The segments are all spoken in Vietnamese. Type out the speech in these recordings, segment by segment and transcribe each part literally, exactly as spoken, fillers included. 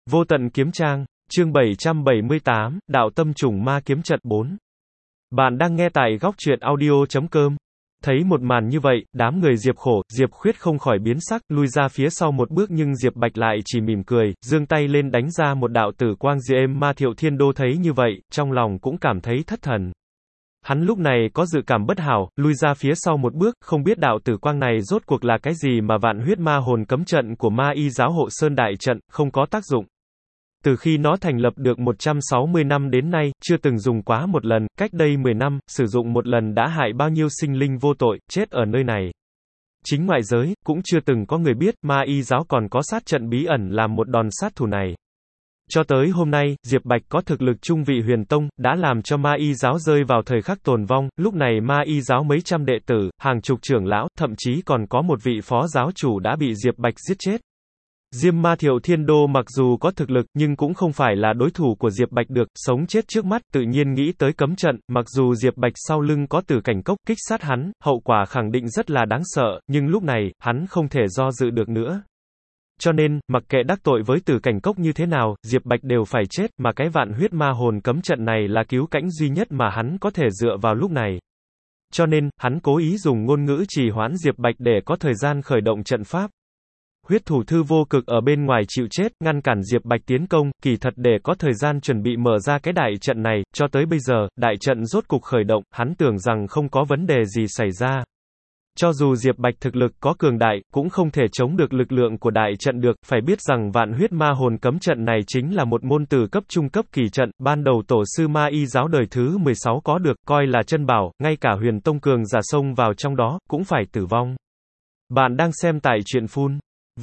Vô tận kiếm trang, chương bảy trăm bảy mươi tám, đạo tâm trùng ma kiếm trận bốn. Bạn đang nghe tại góc truyện audio chấm com. Thấy một màn như vậy, đám người Diệp Khổ, Diệp Khuyết không khỏi biến sắc, lui ra phía sau một bước nhưng Diệp Bạch lại chỉ mỉm cười, giương tay lên đánh ra một đạo tử quang diêm ma. Thiệu Thiên Đô thấy như vậy, trong lòng cũng cảm thấy thất thần. Hắn lúc này có dự cảm bất hảo, lui ra phía sau một bước, không biết đạo tử quang này rốt cuộc là cái gì mà vạn huyết ma hồn cấm trận của ma y giáo hộ sơn đại trận, không có tác dụng. Từ khi nó thành lập được một trăm sáu mươi năm đến nay, chưa từng dùng quá một lần, cách đây mười năm, sử dụng một lần đã hại bao nhiêu sinh linh vô tội, chết ở nơi này. Chính ngoại giới, cũng chưa từng có người biết, ma y giáo còn có sát trận bí ẩn làm một đòn sát thủ này. Cho tới hôm nay, Diệp Bạch có thực lực trung vị huyền tông, đã làm cho ma y giáo rơi vào thời khắc tồn vong, lúc này ma y giáo mấy trăm đệ tử, hàng chục trưởng lão, thậm chí còn có một vị phó giáo chủ đã bị Diệp Bạch giết chết. Diêm ma Thiệu Thiên Đô mặc dù có thực lực, nhưng cũng không phải là đối thủ của Diệp Bạch được, sống chết trước mắt, tự nhiên nghĩ tới cấm trận, mặc dù Diệp Bạch sau lưng có Tử Cảnh Cốc kích sát hắn, hậu quả khẳng định rất là đáng sợ, nhưng lúc này, hắn không thể do dự được nữa. Cho nên, mặc kệ đắc tội với Tử Cảnh Cốc như thế nào, Diệp Bạch đều phải chết, mà cái vạn huyết ma hồn cấm trận này là cứu cãnh duy nhất mà hắn có thể dựa vào lúc này. Cho nên, hắn cố ý dùng ngôn ngữ trì hoãn Diệp Bạch để có thời gian khởi động trận pháp. Huyết thủ thư vô cực ở bên ngoài chịu chết, ngăn cản Diệp Bạch tiến công, kỳ thật để có thời gian chuẩn bị mở ra cái đại trận này, cho tới bây giờ, đại trận rốt cục khởi động, hắn tưởng rằng không có vấn đề gì xảy ra. Cho dù Diệp Bạch thực lực có cường đại, cũng không thể chống được lực lượng của đại trận được, phải biết rằng vạn huyết ma hồn cấm trận này chính là một môn từ cấp trung cấp kỳ trận, ban đầu tổ sư ma y giáo đời thứ mười sáu có được, coi là chân bảo, ngay cả huyền tông cường giả xông vào trong đó, cũng phải tử vong. Bạn đang xem tại truyện phun.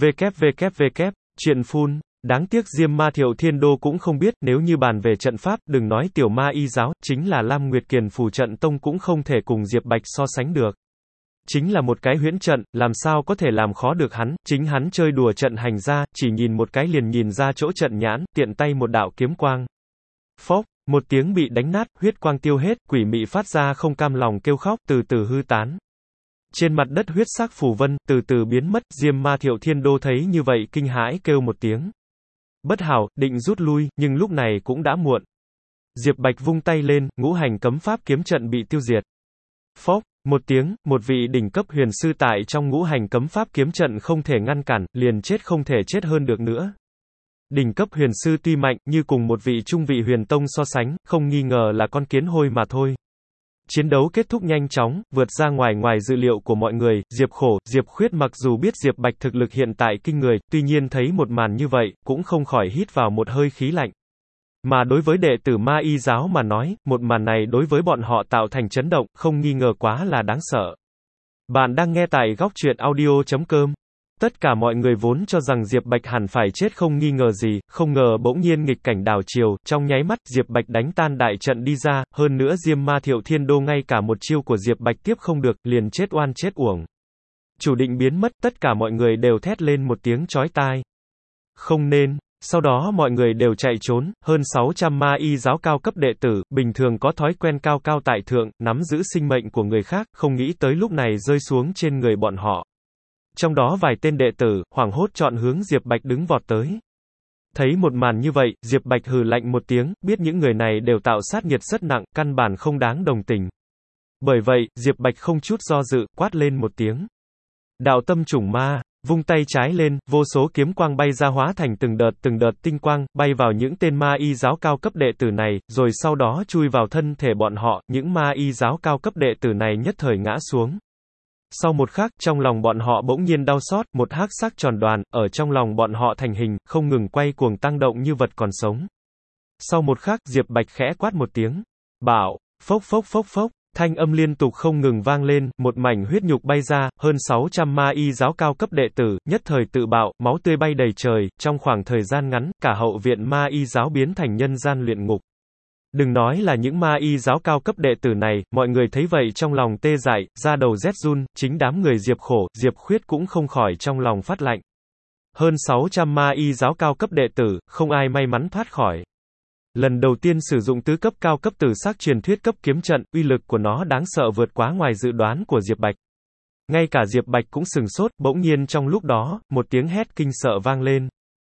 www. Chuyện phun. Đáng tiếc Diêm ma Thiệu Thiên Đô cũng không biết, nếu như bàn về trận pháp, đừng nói tiểu ma y giáo, chính là Lam Nguyệt Kiền Phù trận tông cũng không thể cùng Diệp Bạch so sánh được. Chính là một cái huyễn trận, làm sao có thể làm khó được hắn, chính hắn chơi đùa trận hành ra, chỉ nhìn một cái liền nhìn ra chỗ trận nhãn, tiện tay một đạo kiếm quang. Phốc, một tiếng bị đánh nát, huyết quang tiêu hết, quỷ mị phát ra không cam lòng kêu khóc, từ từ hư tán. Trên mặt đất huyết sắc phù vân, từ từ biến mất, Diêm ma Thiệu Thiên Đô thấy như vậy, kinh hãi kêu một tiếng. Bất hảo, định rút lui, nhưng lúc này cũng đã muộn. Diệp Bạch vung tay lên, ngũ hành cấm pháp kiếm trận bị tiêu diệt. Phốc, một tiếng, một vị đỉnh cấp huyền sư tại trong ngũ hành cấm pháp kiếm trận không thể ngăn cản, liền chết không thể chết hơn được nữa. Đỉnh cấp huyền sư tuy mạnh, như cùng một vị trung vị huyền tông so sánh, không nghi ngờ là con kiến hôi mà thôi. Chiến đấu kết thúc nhanh chóng, vượt ra ngoài ngoài dự liệu của mọi người, Diệp Khổ, Diệp Khuyết mặc dù biết Diệp Bạch thực lực hiện tại kinh người, tuy nhiên thấy một màn như vậy, cũng không khỏi hít vào một hơi khí lạnh. Mà đối với đệ tử ma y giáo mà nói, một màn này đối với bọn họ tạo thành chấn động, không nghi ngờ quá là đáng sợ. Bạn đang nghe tại góc truyện audio chấm com. Tất cả mọi người vốn cho rằng Diệp Bạch hẳn phải chết không nghi ngờ gì, không ngờ bỗng nhiên nghịch cảnh đảo chiều, trong nháy mắt, Diệp Bạch đánh tan đại trận đi ra, hơn nữa Diêm ma Thiệu Thiên Đô ngay cả một chiêu của Diệp Bạch tiếp không được, liền chết oan chết uổng. Chủ định biến mất, tất cả mọi người đều thét lên một tiếng chói tai. Không nên. Sau đó mọi người đều chạy trốn, hơn sáu trăm ma y giáo cao cấp đệ tử, bình thường có thói quen cao cao tại thượng, nắm giữ sinh mệnh của người khác, không nghĩ tới lúc này rơi xuống trên người bọn họ. Trong đó vài tên đệ tử, hoảng hốt chọn hướng Diệp Bạch đứng vọt tới. Thấy một màn như vậy, Diệp Bạch hừ lạnh một tiếng, biết những người này đều tạo sát nghiệt rất nặng, căn bản không đáng đồng tình. Bởi vậy, Diệp Bạch không chút do dự, quát lên một tiếng. Đạo tâm chủng ma, vung tay trái lên, vô số kiếm quang bay ra hóa thành từng đợt từng đợt tinh quang, bay vào những tên ma y giáo cao cấp đệ tử này, rồi sau đó chui vào thân thể bọn họ, những ma y giáo cao cấp đệ tử này nhất thời ngã xuống. Sau một khắc, trong lòng bọn họ bỗng nhiên đau xót, một hắc sắc tròn đoàn, ở trong lòng bọn họ thành hình, không ngừng quay cuồng tăng động như vật còn sống. Sau một khắc, Diệp Bạch khẽ quát một tiếng. Bảo, phốc phốc phốc phốc, thanh âm liên tục không ngừng vang lên, một mảnh huyết nhục bay ra, hơn sáu trăm ma y giáo cao cấp đệ tử, nhất thời tự bạo, máu tươi bay đầy trời, trong khoảng thời gian ngắn, cả hậu viện ma y giáo biến thành nhân gian luyện ngục. Đừng nói là những ma y giáo cao cấp đệ tử này, mọi người thấy vậy trong lòng tê dại, da đầu rét run, chính đám người Diệp Khổ, Diệp Khuyết cũng không khỏi trong lòng phát lạnh. Hơn sáu trăm ma y giáo cao cấp đệ tử, không ai may mắn thoát khỏi. Lần đầu tiên sử dụng tứ cấp cao cấp tử sắc truyền thuyết cấp kiếm trận, uy lực của nó đáng sợ vượt quá ngoài dự đoán của Diệp Bạch. Ngay cả Diệp Bạch cũng sừng sốt, bỗng nhiên trong lúc đó, một tiếng hét kinh sợ vang lên.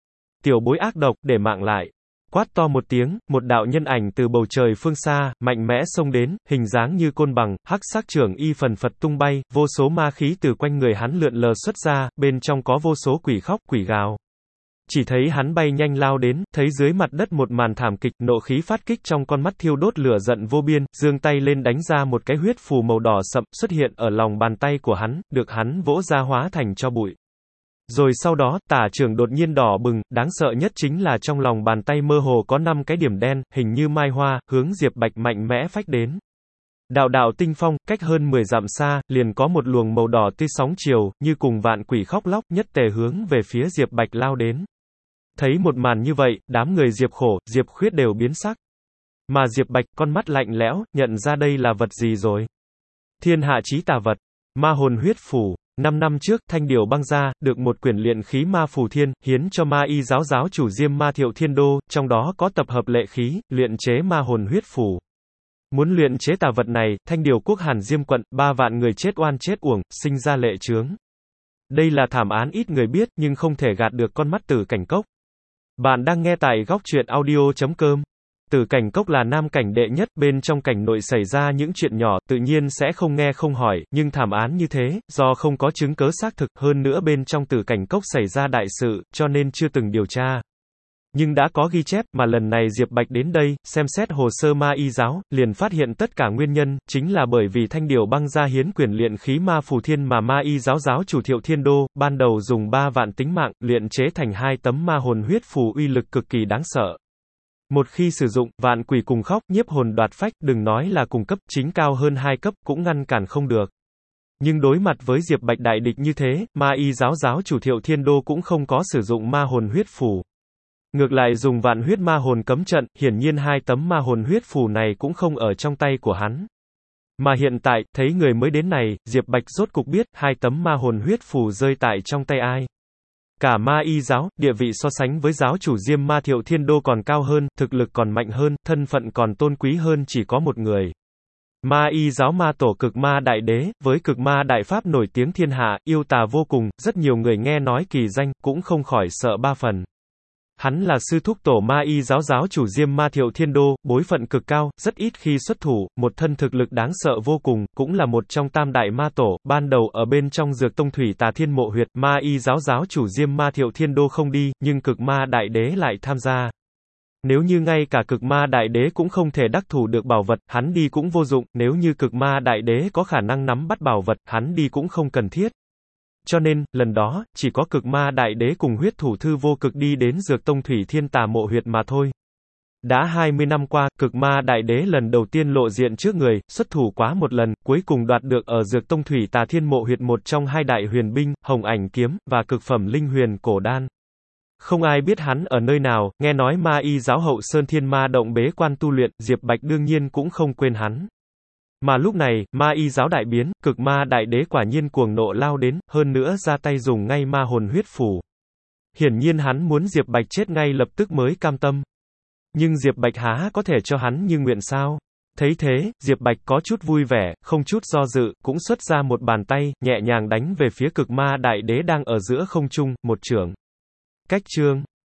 tiểu bối ác độc, để mạng lại. Quát to một tiếng, một đạo nhân ảnh từ bầu trời phương xa, mạnh mẽ xông đến, hình dáng như côn bằng, hắc sắc trưởng y phần phật tung bay, vô số ma khí từ quanh người hắn lượn lờ xuất ra, bên trong có vô số quỷ khóc, quỷ gào. Chỉ thấy hắn bay nhanh lao đến, thấy dưới mặt đất một màn thảm kịch, nộ khí phát kích trong con mắt thiêu đốt lửa giận vô biên, giương tay lên đánh ra một cái huyết phù màu đỏ sậm, xuất hiện ở lòng bàn tay của hắn, được hắn vỗ ra hóa thành tro bụi. Rồi sau đó, tả trưởng đột nhiên đỏ bừng, đáng sợ nhất chính là trong lòng bàn tay mơ hồ có năm cái điểm đen, hình như mai hoa, hướng Diệp Bạch mạnh mẽ phách đến. Đạo đạo tinh phong, cách hơn mười dặm xa, liền có một luồng màu đỏ tươi sóng chiều, như cùng vạn quỷ khóc lóc, nhất tề hướng về phía Diệp Bạch lao đến. Thấy một màn như vậy, đám người Diệp Khổ, Diệp Khuyết đều biến sắc. Mà Diệp Bạch, con mắt lạnh lẽo, nhận ra đây là vật gì rồi. Thiên hạ chí tà vật, ma hồn huyết phù. Năm năm trước, Thanh Điểu băng ra, được một quyển luyện khí ma phù thiên, hiến cho ma y giáo giáo chủ Diêm Ma Thiệu Thiên Đô, trong đó có tập hợp lệ khí, luyện chế ma hồn huyết phù. Muốn luyện chế tà vật này, Thanh Điểu quốc Hàn Diêm quận, ba vạn người chết oan chết uổng, sinh ra lệ chướng. Đây là thảm án ít người biết, nhưng không thể gạt được con mắt Tử Cảnh Cốc. Bạn đang nghe tại góc truyện audio chấm com. Tử Cảnh Cốc là nam cảnh đệ nhất, bên trong cảnh nội xảy ra những chuyện nhỏ, tự nhiên sẽ không nghe không hỏi, nhưng thảm án như thế, do không có chứng cớ xác thực, hơn nữa bên trong Tử Cảnh Cốc xảy ra đại sự, cho nên chưa từng điều tra. Nhưng đã có ghi chép, mà lần này Diệp Bạch đến đây, xem xét hồ sơ ma y giáo, liền phát hiện tất cả nguyên nhân, chính là bởi vì Thanh Điểu băng ra hiến quyền luyện khí ma phù thiên mà ma y giáo giáo chủ Thiệu Thiên Đô, ban đầu dùng ba vạn tính mạng, luyện chế thành hai tấm ma hồn huyết phù uy lực cực kỳ đáng sợ. Một khi sử dụng, vạn quỷ cùng khóc, nhiếp hồn đoạt phách, đừng nói là cùng cấp, chính cao hơn hai cấp, cũng ngăn cản không được. Nhưng đối mặt với Diệp Bạch đại địch như thế, ma y giáo giáo chủ Thiệu Thiên Đô cũng không có sử dụng ma hồn huyết phù. Ngược lại dùng vạn huyết ma hồn cấm trận, hiển nhiên hai tấm ma hồn huyết phù này cũng không ở trong tay của hắn. Mà hiện tại, thấy người mới đến này, Diệp Bạch rốt cục biết, hai tấm ma hồn huyết phù rơi tại trong tay ai. Cả ma y giáo, địa vị so sánh với giáo chủ Diêm Ma Thiệu Thiên Đô còn cao hơn, thực lực còn mạnh hơn, thân phận còn tôn quý hơn chỉ có một người. Ma y giáo ma tổ Cực Ma Đại Đế, với Cực Ma Đại Pháp nổi tiếng thiên hạ, yêu tà vô cùng, rất nhiều người nghe nói kỳ danh, cũng không khỏi sợ ba phần. Hắn là sư thúc tổ ma y giáo giáo chủ Diêm Ma Thiệu Thiên Đô, bối phận cực cao, rất ít khi xuất thủ, một thân thực lực đáng sợ vô cùng, cũng là một trong tam đại ma tổ, ban đầu ở bên trong Dược Tông Thủy Tà Thiên Mộ Huyệt, ma y giáo giáo chủ Diêm Ma Thiệu Thiên Đô không đi, nhưng Cực Ma Đại Đế lại tham gia. Nếu như ngay cả Cực Ma Đại Đế cũng không thể đắc thủ được bảo vật, hắn đi cũng vô dụng, nếu như Cực Ma Đại Đế có khả năng nắm bắt bảo vật, hắn đi cũng không cần thiết. Cho nên, lần đó, chỉ có Cực Ma Đại Đế cùng huyết thủ thư vô cực đi đến Dược Tông Thủy Thiên Tà Mộ Huyệt mà thôi. Đã hai mươi năm qua, Cực Ma Đại Đế lần đầu tiên lộ diện trước người, xuất thủ quá một lần, cuối cùng đoạt được ở Dược Tông Thủy Tà Thiên Mộ Huyệt một trong hai đại huyền binh, Hồng Ảnh Kiếm, và cực phẩm linh huyền cổ đan. Không ai biết hắn ở nơi nào, nghe nói ma y giáo hậu Sơn Thiên Ma Động bế quan tu luyện, Diệp Bạch đương nhiên cũng không quên hắn. Mà lúc này, ma y giáo đại biến, Cực Ma Đại Đế quả nhiên cuồng nộ lao đến, hơn nữa ra tay dùng ngay ma hồn huyết phù. Hiển nhiên hắn muốn Diệp Bạch chết ngay lập tức mới cam tâm. Nhưng Diệp Bạch há có thể cho hắn như nguyện sao? Thấy thế, Diệp Bạch có chút vui vẻ, không chút do dự, cũng xuất ra một bàn tay, nhẹ nhàng đánh về phía Cực Ma Đại Đế đang ở giữa không trung, một chưởng. Cách chương